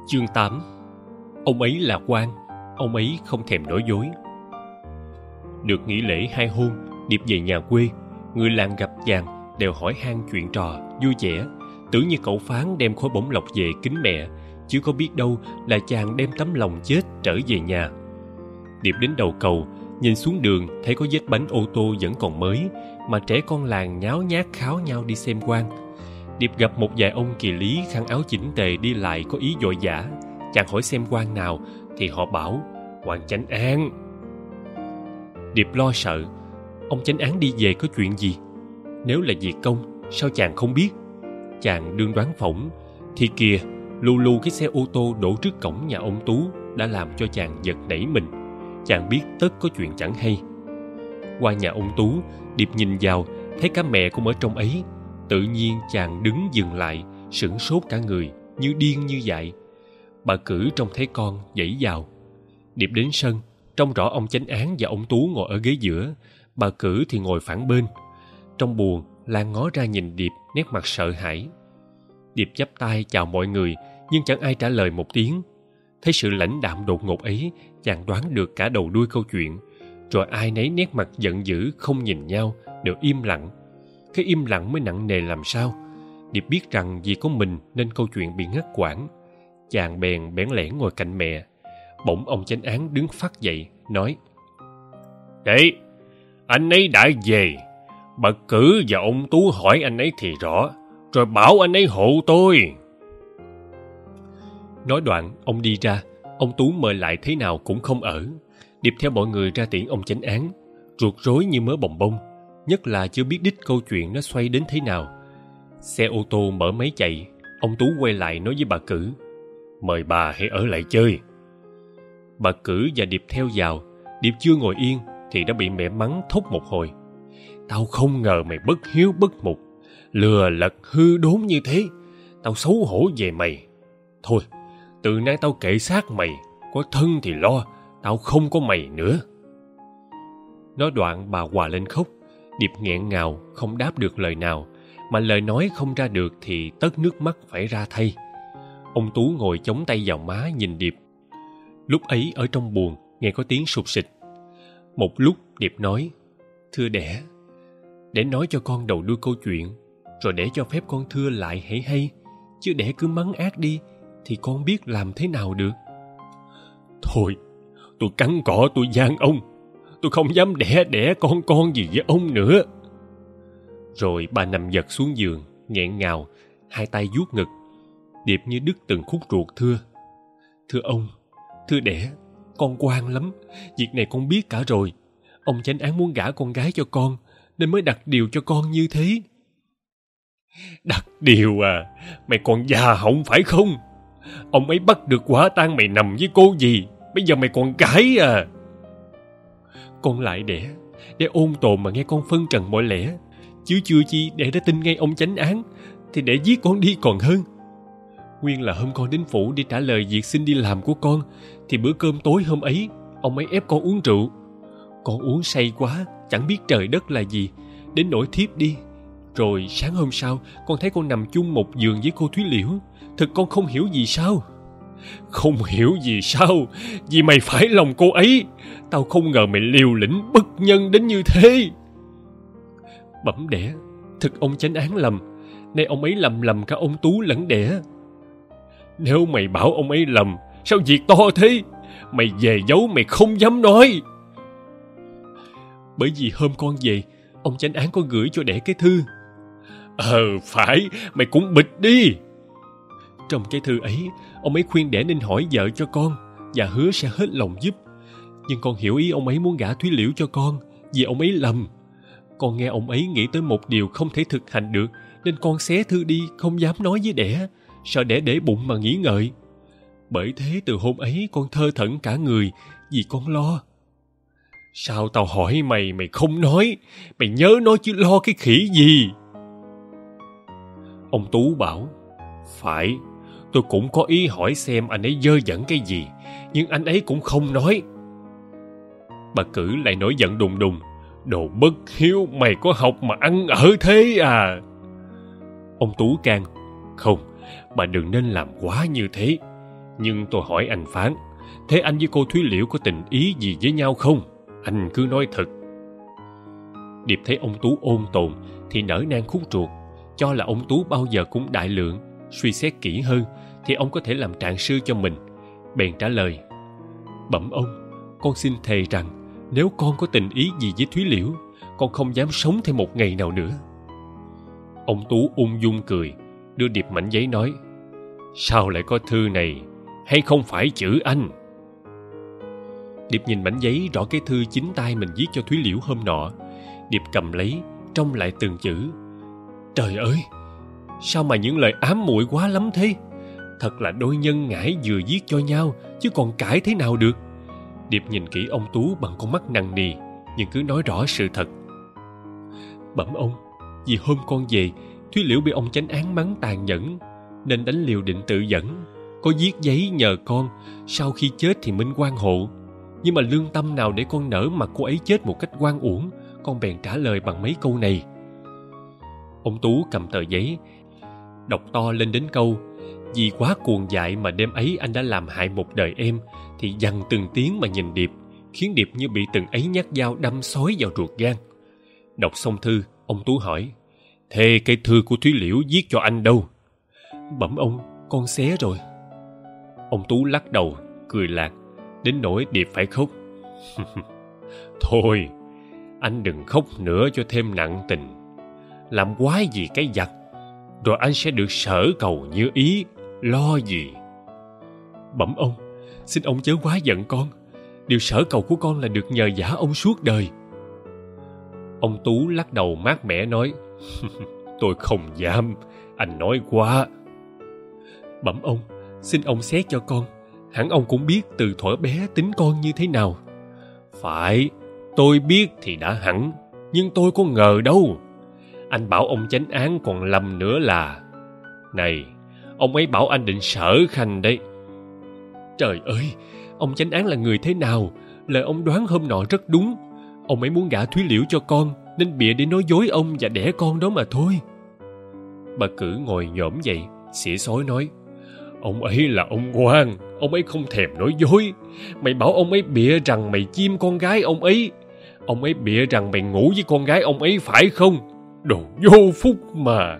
Chương 8. Ông ấy là quan, ông ấy không thèm nói dối. Được nghỉ lễ 2 hôm, Điệp về nhà quê. Người làng gặp chàng đều hỏi han chuyện trò vui vẻ, tưởng như cậu Phán đem khối bổng lộc về kính mẹ, chứ có biết đâu là chàng đem tấm lòng chết trở về nhà. Điệp đến đầu cầu, nhìn xuống đường thấy có vết bánh ô tô vẫn còn mới, mà trẻ con làng nháo nhác kháo nhau đi xem quan. Điệp gặp một vài ông kỳ lý khăn áo chỉnh tề đi lại có ý vội vã. Chàng hỏi xem quan nào thì họ bảo quan Chánh Án. Điệp lo sợ, ông Chánh Án đi về có chuyện gì? Nếu là việc công, sao chàng không biết? Chàng đương đoán phỏng thì kìa, lù lù cái xe ô tô đổ trước cổng nhà ông Tú đã làm cho chàng giật nảy mình. Chàng biết tất có chuyện chẳng hay. Qua nhà ông Tú, Điệp nhìn vào thấy cả mẹ cũng ở trong ấy. Tự nhiên chàng đứng dừng lại, sửng sốt cả người, như điên như dại. Bà Cử trông thấy con dãy vào. Điệp đến sân, trông rõ ông Chánh Án và ông Tú ngồi ở ghế giữa, bà Cử thì ngồi phản bên. Trong buồng, Lan ngó ra nhìn Điệp, nét mặt sợ hãi. Điệp chắp tay chào mọi người, nhưng chẳng ai trả lời một tiếng. Thấy sự lãnh đạm đột ngột ấy, chàng đoán được cả đầu đuôi câu chuyện. Rồi ai nấy nét mặt giận dữ, không nhìn nhau, đều im lặng. Cái im lặng mới nặng nề làm sao. Điệp biết rằng vì có mình nên câu chuyện bị ngắt quãng. Chàng bèn bẽn lẽn ngồi cạnh mẹ. Bỗng ông Chánh Án đứng phắt dậy, nói: "Đấy, anh ấy đã về. Bà Cử và ông Tú hỏi anh ấy thì rõ, rồi bảo anh ấy hộ tôi." Nói đoạn, ông đi ra. Ông Tú mời lại thế nào cũng không ở. Điệp theo mọi người ra tiễn ông Chánh Án, ruột rối như mớ bồng bông, nhất là chưa biết đích câu chuyện nó xoay đến thế nào. Xe ô tô mở máy chạy. Ông Tú quay lại nói với bà Cử: "Mời bà hãy ở lại chơi." Bà Cử và Điệp theo vào. Điệp chưa ngồi yên thì đã bị mẹ mắng thốt một hồi: "Tao không ngờ mày bất hiếu bất mục, lừa lật hư đốn như thế. Tao xấu hổ về mày. Thôi, từ nay tao kệ xác mày, có thân thì lo, tao không có mày nữa." Nói đoạn bà òa lên khóc. Điệp nghẹn ngào không đáp được lời nào, mà lời nói không ra được thì tất nước mắt phải ra thay. Ông Tú ngồi chống tay vào má nhìn Điệp. Lúc ấy ở trong buồng nghe có tiếng sụt sịt. Một lúc Điệp nói: "Thưa đẻ, để nói cho con đầu đuôi câu chuyện, rồi để cho phép con thưa lại hãy hay, chứ đẻ cứ mắng ác đi thì con biết làm thế nào được." "Thôi, tôi cắn cỏ tôi van ông, tôi không dám đẻ con gì với ông nữa." Rồi bà nằm giật xuống giường, nghẹn ngào, hai tay vuốt ngực. Điệp như đứt từng khúc ruột thưa: "Thưa ông, thưa đẻ, con ngoan lắm, việc này con biết cả rồi. Ông Chánh Án muốn gả con gái cho con, nên mới đặt điều cho con như thế." "Đặt điều à? Mày còn già họng phải không? Ông ấy bắt được quả tang mày nằm với cô gì, bây giờ mày còn cãi à?" "Con lại đẻ, để ôn tồn mà nghe con phân trần mọi lẽ, chứ chưa chi để đã tin ngay ông Chánh Án, thì để giết con đi còn hơn. Nguyên là hôm con đến phủ để trả lời việc xin đi làm của con, thì bữa cơm tối hôm ấy ông ấy ép con uống rượu. Con uống say quá, chẳng biết trời đất là gì, đến nỗi thiếp đi. Rồi sáng hôm sau con thấy con nằm chung một giường với cô Thúy Liễu. Thực con không hiểu gì sao." "Không hiểu gì sao? Vì mày phải lòng cô ấy. Tao không ngờ mày liều lĩnh bất nhân đến như thế." "Bẩm đẻ, thực ông Chánh Án lầm, nay ông ấy lầm cả ông Tú lẫn đẻ." "Nếu mày bảo ông ấy lầm, sao việc to thế? Mày về giấu mày không dám nói." "Bởi vì hôm con về, ông Chánh Án có gửi cho đẻ cái thư." Phải, mày cũng bịt đi." "Trong cái thư ấy, ông ấy khuyên đẻ nên hỏi vợ cho con và hứa sẽ hết lòng giúp. Nhưng con hiểu ý ông ấy muốn gả Thúy Liễu cho con, vì ông ấy lầm. Con nghe ông ấy nghĩ tới một điều không thể thực hành được, nên con xé thư đi, không dám nói với đẻ, sợ đẻ để bụng mà nghĩ ngợi. Bởi thế từ hôm ấy con thơ thẩn cả người, vì con lo." "Sao tao hỏi mày, mày không nói? Mày nhớ nói chứ lo cái khỉ gì?" Ông Tú bảo: "Phải, tôi cũng có ý hỏi xem anh ấy dơ dẫn cái gì, nhưng anh ấy cũng không nói." Bà Cử lại nổi giận đùng đùng: "Đồ bất hiếu, mày có học mà ăn ở thế à?" Ông Tú can: "Không, bà đừng nên làm quá như thế. Nhưng tôi hỏi anh Phán, thế anh với cô Thúy Liễu có tình ý gì với nhau không? Anh cứ nói thật. Điệp thấy ông Tú ôn tồn thì nở nang khúc ruột, cho là ông Tú bao giờ cũng đại lượng, suy xét kỹ hơn thì ông có thể làm trạng sư cho mình. Bèn trả lời: Bẩm ông, con xin thề rằng nếu con có tình ý gì với Thúy Liễu, con không dám sống thêm một ngày nào nữa. Ông Tú ung dung cười, đưa Điệp mảnh giấy nói: Sao lại có thư này, hay không phải chữ anh? Điệp nhìn mảnh giấy rõ cái thư chính tay mình viết cho Thúy Liễu hôm nọ. Điệp cầm lấy, trông lại từng chữ. Trời ơi, sao mà những lời ám muội quá lắm thế? Thật là đôi nhân ngãi vừa viết cho nhau, chứ còn cãi thế nào được. Điệp nhìn kỹ ông Tú bằng con mắt nằng nì, nhưng cứ nói rõ sự thật. Bẩm ông, vì hôm con về, Thúy Liễu bị ông chánh án mắng tàn nhẫn, nên đánh liều định tự vẫn. Có viết giấy nhờ con, sau khi chết thì minh oan hộ. Nhưng mà lương tâm nào để con nỡ mà cô ấy chết một cách oan uổng, con bèn trả lời bằng mấy câu này. Ông Tú cầm tờ giấy, đọc to lên đến câu: Vì quá cuồng dại mà đêm ấy anh đã làm hại một đời em, thì dằn từng tiếng mà nhìn Điệp, khiến Điệp như bị từng ấy nhát dao đâm xói vào ruột gan. Đọc xong thư, ông Tú hỏi: Thế cái thư của Thúy Liễu viết cho anh đâu? Bẩm ông, con xé rồi. Ông Tú lắc đầu, cười lạc, đến nỗi Điệp phải khóc. Thôi, anh đừng khóc nữa cho thêm nặng tình. Làm quái gì cái giặc, rồi anh sẽ được sở cầu như ý, lo gì. Bẩm ông, xin ông chớ quá giận con. Điều sở cầu của con là được nhờ vả ông suốt đời. Ông Tú lắc đầu mát mẻ nói: Tôi không dám, anh nói quá. Bẩm ông, xin ông xét cho con. Hẳn ông cũng biết từ thuở bé tính con như thế nào. Phải, tôi biết thì đã hẳn, nhưng tôi có ngờ đâu. Anh bảo ông chánh án còn lầm nữa là... Này, ông ấy bảo anh định sở khanh đấy. Trời ơi, ông chánh án là người thế nào? Lời ông đoán hôm nọ rất đúng. Ông ấy muốn gả Thúy Liễu cho con, nên bịa để nói dối ông và đẻ con đó mà thôi. Bà Cử ngồi nhổm dậy, xỉa xói nói: Ông ấy là ông quan, ông ấy không thèm nói dối. Mày bảo ông ấy bịa rằng mày chiêm con gái ông ấy. Ông ấy bịa rằng mày ngủ với con gái ông ấy phải không? Đồ vô phúc mà.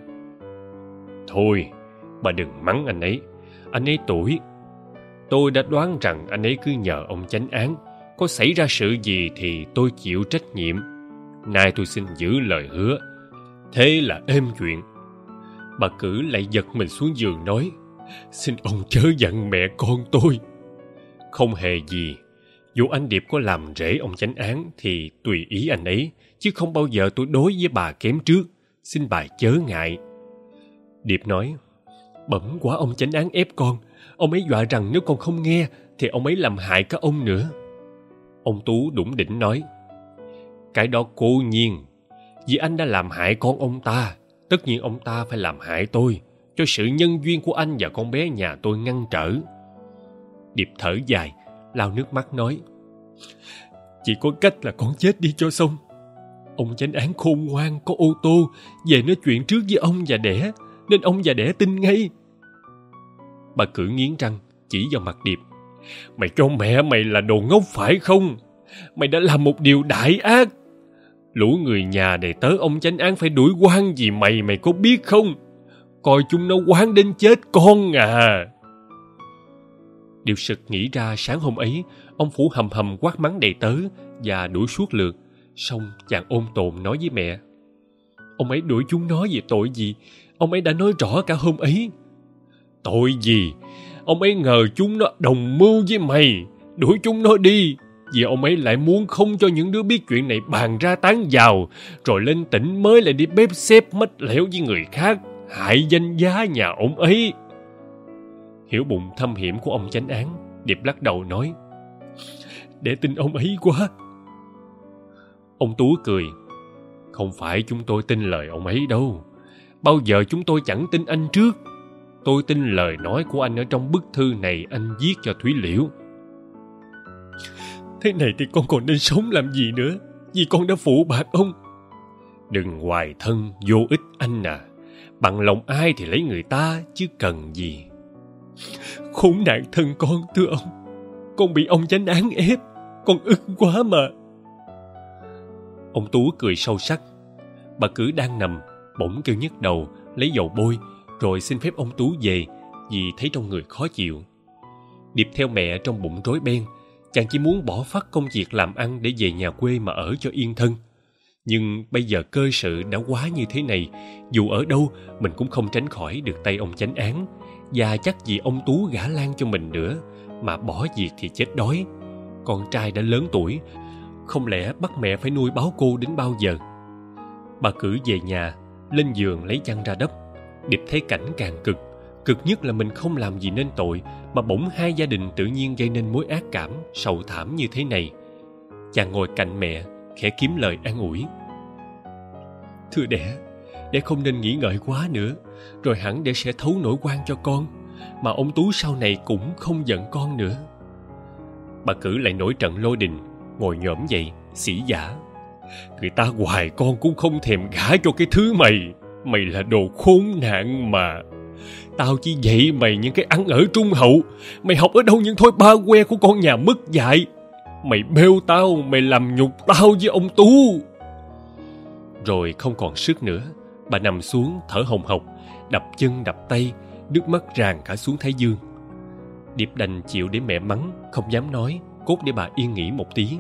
Thôi, bà đừng mắng anh ấy tuổi. Tôi đã đoán rằng anh ấy cứ nhờ ông chánh án. Có xảy ra sự gì thì tôi chịu trách nhiệm. Nay tôi xin giữ lời hứa. Thế là êm chuyện. Bà Cử lại giật mình xuống giường nói: Xin ông chớ giận mẹ con tôi. Không hề gì. Dù anh Điệp có làm rễ ông chánh án thì tùy ý anh ấy, chứ không bao giờ tôi đối với bà kém trước. Xin bà chớ ngại. Điệp nói: Bẩm quá ông chánh án ép con. Ông ấy dọa rằng nếu con không nghe thì ông ấy làm hại cả ông nữa. Ông Tú đủng đỉnh nói: Cái đó cố nhiên. Vì anh đã làm hại con ông ta, tất nhiên ông ta phải làm hại tôi, cho sự nhân duyên của anh và con bé nhà tôi ngăn trở. Điệp thở dài, lau nước mắt nói: Chỉ có cách là con chết đi cho xong. Ông chánh án khôn ngoan, có ô tô, về nói chuyện trước với ông và đẻ, nên ông và đẻ tin ngay. Bà Cử nghiến răng, chỉ vào mặt Điệp: Mày cho mẹ mày là đồ ngốc phải không? Mày đã làm một điều đại ác. Lũ người nhà đầy tớ ông chánh án phải đuổi oan vì mày có biết không? Coi chúng nó oán đến chết con à. Điệp sực nghĩ ra sáng hôm ấy ông Phủ hầm hầm quát mắng đầy tớ và đuổi suốt lượt. Xong chàng ôn tồn nói với mẹ: Ông ấy đuổi chúng nó về tội gì? Ông ấy đã nói rõ cả hôm ấy. Tội gì? Ông ấy ngờ chúng nó đồng mưu với mày, đuổi chúng nó đi. Vì ông ấy lại muốn không cho những đứa biết chuyện này bàn ra tán vào, rồi lên tỉnh mới lại đi bếp xếp mách lẻo với người khác, hại danh giá nhà ông ấy. Hiểu bụng thâm hiểm của ông chánh án, Điệp lắc đầu nói: Để tin ông ấy quá. Ông Tú cười: Không phải chúng tôi tin lời ông ấy đâu. Bao giờ chúng tôi chẳng tin anh trước. Tôi tin lời nói của anh ở trong bức thư này anh viết cho Thúy Liễu. Thế này thì con còn nên sống làm gì nữa, vì con đã phụ bạc ông. Đừng hoài thân vô ích anh à. Bằng lòng ai thì lấy người ta, chứ cần gì. Khốn nạn thân con, thưa ông. Con bị ông chánh án ép. Con ức quá mà. Ông Tú cười sâu sắc. Bà Cử đang nằm, bỗng kêu nhức đầu, lấy dầu bôi, rồi xin phép ông Tú về vì thấy trong người khó chịu. Điệp theo mẹ trong bụng rối beng. Chàng chỉ muốn bỏ phắt công việc làm ăn để về nhà quê mà ở cho yên thân. Nhưng bây giờ cơ sự đã quá như thế này, dù ở đâu mình cũng không tránh khỏi được tay ông chánh án. Và chắc gì ông Tú gả Lan cho mình nữa, mà bỏ việc thì chết đói. Con trai đã lớn tuổi, không lẽ bắt mẹ phải nuôi báo cô đến bao giờ? Bà Cử về nhà, lên giường lấy chăn ra đắp. Điệp thấy cảnh càng cực. Cực nhất là mình không làm gì nên tội, mà bỗng hai gia đình tự nhiên gây nên mối ác cảm, sầu thảm như thế này. Chàng ngồi cạnh mẹ, khẽ kiếm lời an ủi. Thưa đẻ không nên nghĩ ngợi quá nữa, rồi hẳn đẻ sẽ thấu nỗi oan cho con, mà ông Tú sau này cũng không giận con nữa. Bà Cử lại nổi trận lôi đình, ngồi nhổm dậy, sỉ vả. Người ta hoài con cũng không thèm gả cho cái thứ mày. Mày là đồ khốn nạn mà. Tao chỉ dạy mày những cái ăn ở trung hậu. Mày học ở đâu những thói ba que của con nhà mất dạy. Mày bêu tao, mày làm nhục tao với ông Tú. Rồi không còn sức nữa, bà nằm xuống thở hồng hộc, đập chân đập tay, nước mắt tràn cả xuống thái dương. Điệp đành chịu để mẹ mắng, không dám nói, cốt để bà yên nghỉ một tí.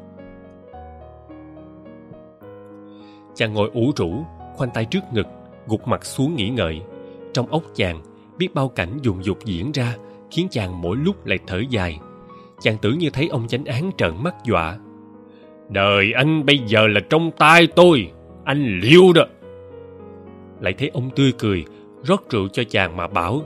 Chàng ngồi ủ rũ, khoanh tay trước ngực, gục mặt xuống nghĩ ngợi. Trong óc chàng biết bao cảnh dồn dục diễn ra, khiến chàng mỗi lúc lại thở dài. Chàng tưởng như thấy ông chánh án trợn mắt dọa. Đời anh bây giờ là trong tay tôi, anh liêu đó. Lại thấy ông tươi cười, rót rượu cho chàng mà bảo.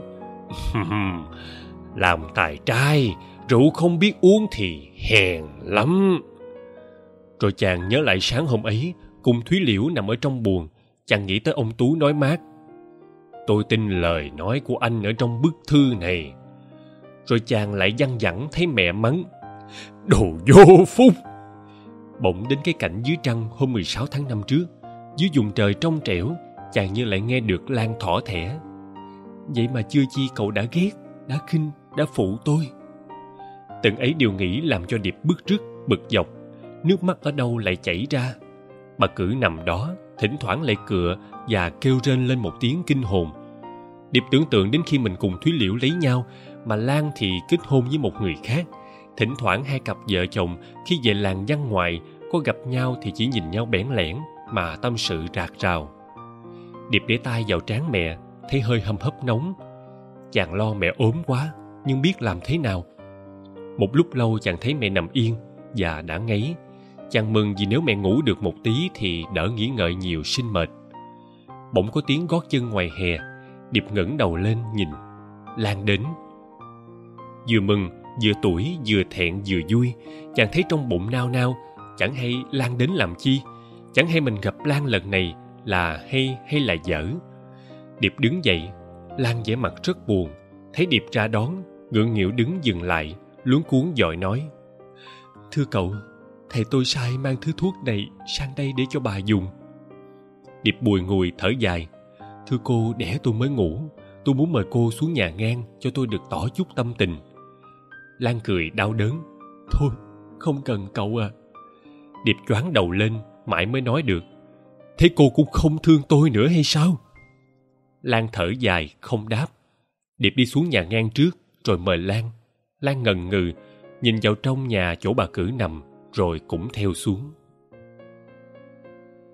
Làm tài trai, rượu không biết uống thì hèn lắm. Rồi chàng nhớ lại sáng hôm ấy, cùng Thúy Liễu nằm ở trong buồng. Chàng nghĩ tới ông Tú nói mát. Tôi tin lời nói của anh ở trong bức thư này. Rồi chàng lại văng vẳng thấy mẹ mắng. Đồ vô phúc. Bỗng đến cái cảnh dưới trăng hôm 16 tháng 5 trước, dưới vùng trời trong trẻo, chàng như lại nghe được Lan thỏ thẻ. Vậy mà chưa chi cậu đã ghét, đã khinh, đã phụ tôi. Từng ấy điều nghĩ làm cho Điệp bứt rứt, bực dọc. Nước mắt ở đâu lại chảy ra. Bà Cử nằm đó, thỉnh thoảng lại cựa và kêu rên lên một tiếng kinh hồn. Điệp tưởng tượng đến khi mình cùng Thúy Liễu lấy nhau, mà Lan thì kết hôn với một người khác. Thỉnh thoảng hai cặp vợ chồng khi về làng văn ngoài có gặp nhau thì chỉ nhìn nhau bẽn lẽn mà tâm sự rạc rào. Điệp để tay vào trán mẹ, thấy hơi hâm hấp nóng. Chàng lo mẹ ốm quá, nhưng biết làm thế nào. Một lúc lâu chàng thấy mẹ nằm yên và đã ngáy. Chàng mừng vì nếu mẹ ngủ được một tí thì đỡ nghĩ ngợi nhiều sinh mệt. Bỗng có tiếng gót chân ngoài hè. Điệp ngẩng đầu lên nhìn. Lan đến. Vừa mừng, vừa tủi, vừa thẹn, vừa vui. Chàng thấy trong bụng nao nao. Chẳng hay Lan đến làm chi. Chẳng hay mình gặp Lan lần này là hay là dở. Điệp đứng dậy. Lan vẻ mặt rất buồn. Thấy Điệp ra đón, ngượng nghịu đứng dừng lại, luống cuống vội nói. Thưa cậu, thầy tôi sai mang thứ thuốc này sang đây để cho bà dùng. Điệp bùi ngùi thở dài. Thưa cô, đẻ tôi mới ngủ. Tôi muốn mời cô xuống nhà ngang cho tôi được tỏ chút tâm tình. Lan cười đau đớn. Thôi, không cần cậu à. Điệp choáng đầu lên, mãi mới nói được. Thế cô cũng không thương tôi nữa hay sao? Lan thở dài, không đáp. Điệp đi xuống nhà ngang trước, rồi mời Lan. Lan ngần ngừ, nhìn vào trong nhà chỗ bà Cử nằm, rồi cũng theo xuống.